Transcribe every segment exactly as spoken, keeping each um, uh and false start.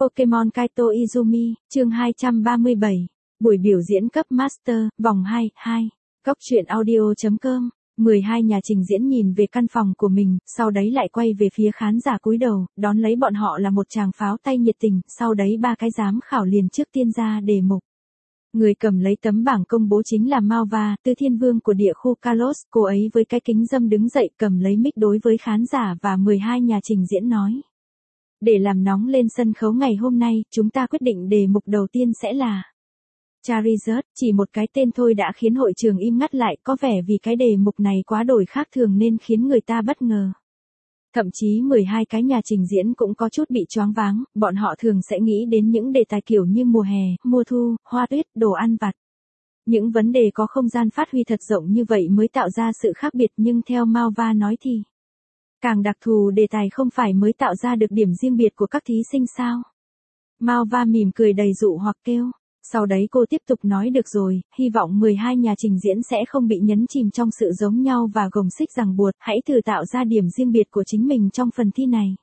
Pokemon Kaito Izumi, chương hai trăm ba mươi bảy, buổi biểu diễn cấp Master, vòng hai, hai. Góc truyện audio.com, mười hai nhà trình diễn nhìn về căn phòng của mình, sau đấy lại quay về phía khán giả cúi đầu, đón lấy bọn họ là một tràng pháo tay nhiệt tình, sau đấy ba cái giám khảo liền trước tiên ra đề mục. Người cầm lấy tấm bảng công bố chính là Malva, Tư Thiên Vương của địa khu Kalos, cô ấy với cái kính râm đứng dậy cầm lấy mic đối với khán giả và mười hai nhà trình diễn nói. Để làm nóng lên sân khấu ngày hôm nay, chúng ta quyết định đề mục đầu tiên sẽ là Charizard, chỉ một cái tên thôi đã khiến hội trường im ngắt lại, có vẻ vì cái đề mục này quá đổi khác thường nên khiến người ta bất ngờ. Thậm chí mười hai cái nhà trình diễn cũng có chút bị choáng váng, bọn họ thường sẽ nghĩ đến những đề tài kiểu như mùa hè, mùa thu, hoa tuyết, đồ ăn vặt. Những vấn đề có không gian phát huy thật rộng như vậy mới tạo ra sự khác biệt, nhưng theo Malva nói thì càng đặc thù đề tài không phải mới tạo ra được điểm riêng biệt của các thí sinh sao? Malva mỉm cười đầy dụ hoặc kêu. Sau đấy cô tiếp tục nói được rồi, hy vọng mười hai nhà trình diễn sẽ không bị nhấn chìm trong sự giống nhau và gồng xích ràng buộc, hãy thử tạo ra điểm riêng biệt của chính mình trong phần thi này.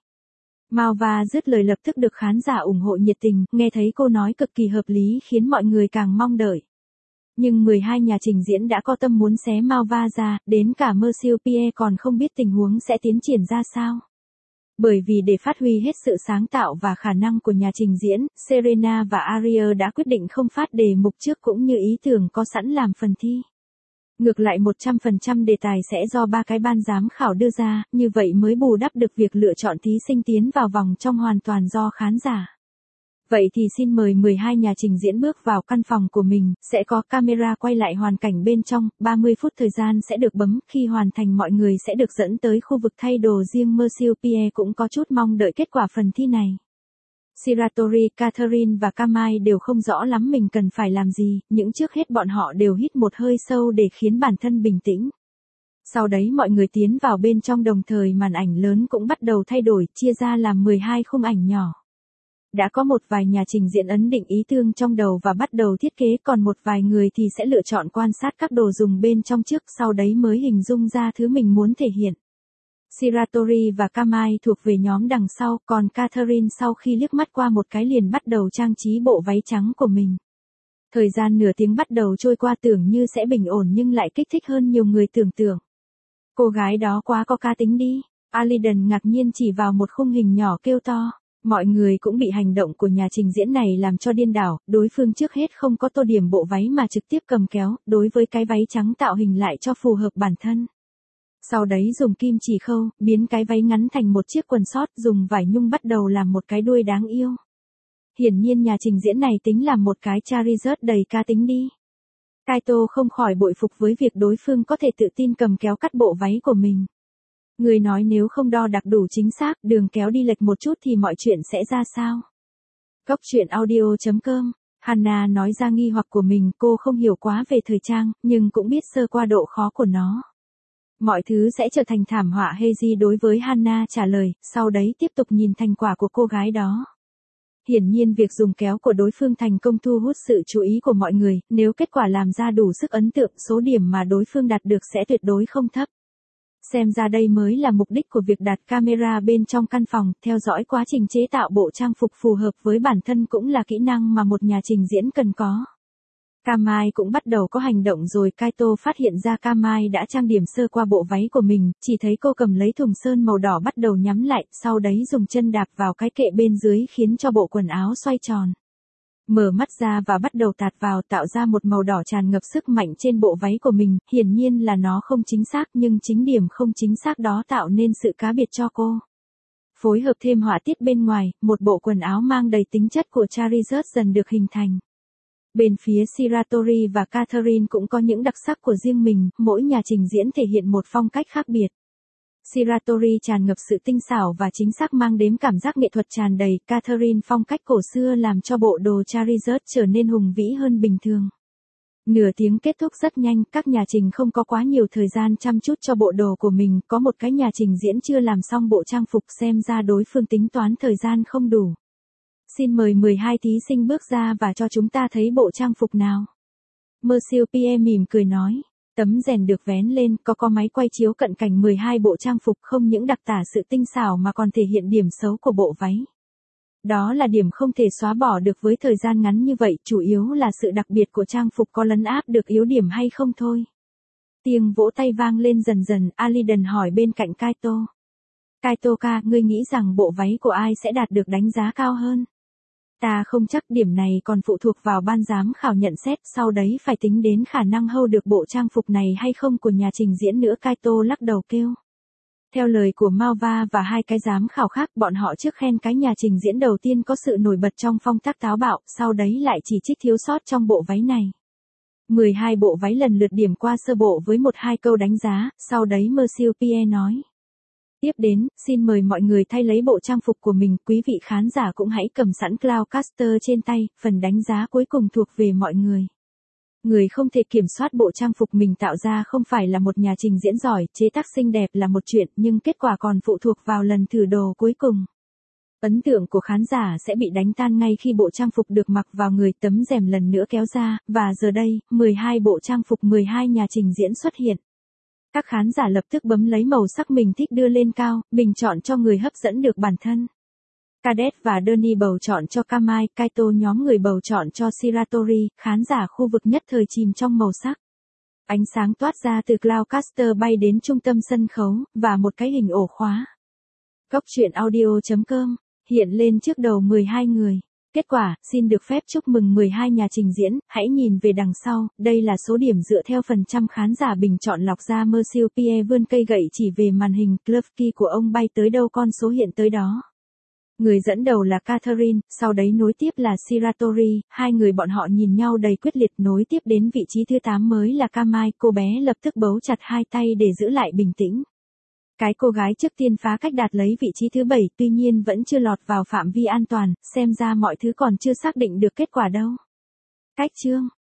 Malva dứt lời lập tức được khán giả ủng hộ nhiệt tình, nghe thấy cô nói cực kỳ hợp lý khiến mọi người càng mong đợi. Nhưng mười hai nhà trình diễn đã có tâm muốn xé Malva ra, đến cả Mercier còn không biết tình huống sẽ tiến triển ra sao. Bởi vì để phát huy hết sự sáng tạo và khả năng của nhà trình diễn, Serena và Ariel đã quyết định không phát đề mục trước cũng như ý tưởng có sẵn làm phần thi. Ngược lại một trăm phần trăm đề tài sẽ do ba cái ban giám khảo đưa ra, như vậy mới bù đắp được việc lựa chọn thí sinh tiến vào vòng trong hoàn toàn do khán giả. Vậy thì xin mời mười hai nhà trình diễn bước vào căn phòng của mình, sẽ có camera quay lại hoàn cảnh bên trong, ba mươi phút thời gian sẽ được bấm, khi hoàn thành mọi người sẽ được dẫn tới khu vực thay đồ riêng. Mercier cũng có chút mong đợi kết quả phần thi này. Shiratori, Catherine và Kamai đều không rõ lắm mình cần phải làm gì, những trước hết bọn họ đều hít một hơi sâu để khiến bản thân bình tĩnh. Sau đấy mọi người tiến vào bên trong đồng thời màn ảnh lớn cũng bắt đầu thay đổi, chia ra làm mười hai khung ảnh nhỏ. Đã có một vài nhà trình diễn ấn định ý tưởng trong đầu và bắt đầu thiết kế, còn một vài người thì sẽ lựa chọn quan sát các đồ dùng bên trong trước, sau đấy mới hình dung ra thứ mình muốn thể hiện. Shiratori và Kamai thuộc về nhóm đằng sau, còn Catherine sau khi liếc mắt qua một cái liền bắt đầu trang trí bộ váy trắng của mình. Thời gian nửa tiếng bắt đầu trôi qua, tưởng như sẽ bình ổn nhưng lại kích thích hơn nhiều người tưởng tượng. Cô gái đó quá có cá tính đi. Aliden ngạc nhiên chỉ vào một khung hình nhỏ kêu to. Mọi người cũng bị hành động của nhà trình diễn này làm cho điên đảo, đối phương trước hết không có tô điểm bộ váy mà trực tiếp cầm kéo, đối với cái váy trắng tạo hình lại cho phù hợp bản thân. Sau đấy dùng kim chỉ khâu, biến cái váy ngắn thành một chiếc quần sót, dùng vải nhung bắt đầu làm một cái đuôi đáng yêu. Hiển nhiên nhà trình diễn này tính làm một cái Charizard đầy cá tính đi. Kaito không khỏi bội phục với việc đối phương có thể tự tin cầm kéo cắt bộ váy của mình. Người nói nếu không đo đạc đủ chính xác, đường kéo đi lệch một chút thì mọi chuyện sẽ ra sao? Góc truyện audio.com, Hana nói ra nghi hoặc của mình, cô không hiểu quá về thời trang, nhưng cũng biết sơ qua độ khó của nó. Mọi thứ sẽ trở thành thảm họa hay gì đối với Hana trả lời, sau đấy tiếp tục nhìn thành quả của cô gái đó. Hiển nhiên việc dùng kéo của đối phương thành công thu hút sự chú ý của mọi người, nếu kết quả làm ra đủ sức ấn tượng, số điểm mà đối phương đạt được sẽ tuyệt đối không thấp. Xem ra đây mới là mục đích của việc đặt camera bên trong căn phòng, theo dõi quá trình chế tạo bộ trang phục phù hợp với bản thân cũng là kỹ năng mà một nhà trình diễn cần có. Kamai cũng bắt đầu có hành động rồi, Kaito phát hiện ra Kamai đã trang điểm sơ qua bộ váy của mình, chỉ thấy cô cầm lấy thùng sơn màu đỏ bắt đầu nhắm lại, sau đấy dùng chân đạp vào cái kệ bên dưới khiến cho bộ quần áo xoay tròn. Mở mắt ra và bắt đầu tạt vào, tạo ra một màu đỏ tràn ngập sức mạnh trên bộ váy của mình, hiển nhiên là nó không chính xác nhưng chính điểm không chính xác đó tạo nên sự cá biệt cho cô. Phối hợp thêm họa tiết bên ngoài, một bộ quần áo mang đầy tính chất của Charizard dần được hình thành. Bên phía Shiratori và Catherine cũng có những đặc sắc của riêng mình, mỗi nhà trình diễn thể hiện một phong cách khác biệt. Shiratori tràn ngập sự tinh xảo và chính xác mang đến cảm giác nghệ thuật tràn đầy, Catherine phong cách cổ xưa làm cho bộ đồ Charizard trở nên hùng vĩ hơn bình thường. Nửa tiếng kết thúc rất nhanh, các nhà trình không có quá nhiều thời gian chăm chút cho bộ đồ của mình, có một cái nhà trình diễn chưa làm xong bộ trang phục, xem ra đối phương tính toán thời gian không đủ. Xin mời mười hai thí sinh bước ra và cho chúng ta thấy bộ trang phục nào. Mercier mỉm cười nói. Tấm rèn được vén lên, có có máy quay chiếu cận cảnh mười hai bộ trang phục, không những đặc tả sự tinh xảo mà còn thể hiện điểm xấu của bộ váy. Đó là điểm không thể xóa bỏ được với thời gian ngắn như vậy, chủ yếu là sự đặc biệt của trang phục có lấn áp được yếu điểm hay không thôi. Tiếng vỗ tay vang lên dần dần, Aliden hỏi bên cạnh Kaito. Kaito-ka, ngươi nghĩ rằng bộ váy của ai sẽ đạt được đánh giá cao hơn? Ta không chắc, điểm này còn phụ thuộc vào ban giám khảo nhận xét, sau đấy phải tính đến khả năng hold được bộ trang phục này hay không của nhà trình diễn nữa. Kaito lắc đầu kêu. Theo lời của Malva và hai cái giám khảo khác, bọn họ trước khen cái nhà trình diễn đầu tiên có sự nổi bật trong phong cách táo bạo, sau đấy lại chỉ trích thiếu sót trong bộ váy này. mười hai bộ váy lần lượt điểm qua sơ bộ với một hai câu đánh giá, sau đấy Monsieur Pierre nói. Tiếp đến, xin mời mọi người thay lấy bộ trang phục của mình, quý vị khán giả cũng hãy cầm sẵn Cloudcaster trên tay, phần đánh giá cuối cùng thuộc về mọi người. Người không thể kiểm soát bộ trang phục mình tạo ra không phải là một nhà trình diễn giỏi, chế tác xinh đẹp là một chuyện, nhưng kết quả còn phụ thuộc vào lần thử đồ cuối cùng. Ấn tượng của khán giả sẽ bị đánh tan ngay khi bộ trang phục được mặc vào người, tấm rèm lần nữa kéo ra, và giờ đây, mười hai bộ trang phục mười hai nhà trình diễn xuất hiện. Các khán giả lập tức bấm lấy màu sắc mình thích đưa lên cao, bình chọn cho người hấp dẫn được bản thân. Cadet và Donnie bầu chọn cho Kamai, Kaito nhóm người bầu chọn cho Shiratori, khán giả khu vực nhất thời chìm trong màu sắc. Ánh sáng toát ra từ Cloudcaster bay đến trung tâm sân khấu, và một cái hình ổ khóa. Góc truyện audio chấm com hiện lên trước đầu mười hai người. Kết quả, xin được phép chúc mừng mười hai nhà trình diễn, hãy nhìn về đằng sau, đây là số điểm dựa theo phần trăm khán giả bình chọn lọc ra. Monsieur Pierre vươn cây gậy chỉ về màn hình, Klufki của ông bay tới đâu con số hiện tới đó. Người dẫn đầu là Catherine, sau đấy nối tiếp là Shiratori, hai người bọn họ nhìn nhau đầy quyết liệt, nối tiếp đến vị trí thứ tám mới là Kamai, cô bé lập tức bấu chặt hai tay để giữ lại bình tĩnh. Cái cô gái trước tiên phá cách đạt lấy vị trí thứ bảy, tuy nhiên vẫn chưa lọt vào phạm vi an toàn, xem ra mọi thứ còn chưa xác định được kết quả đâu. Cách chương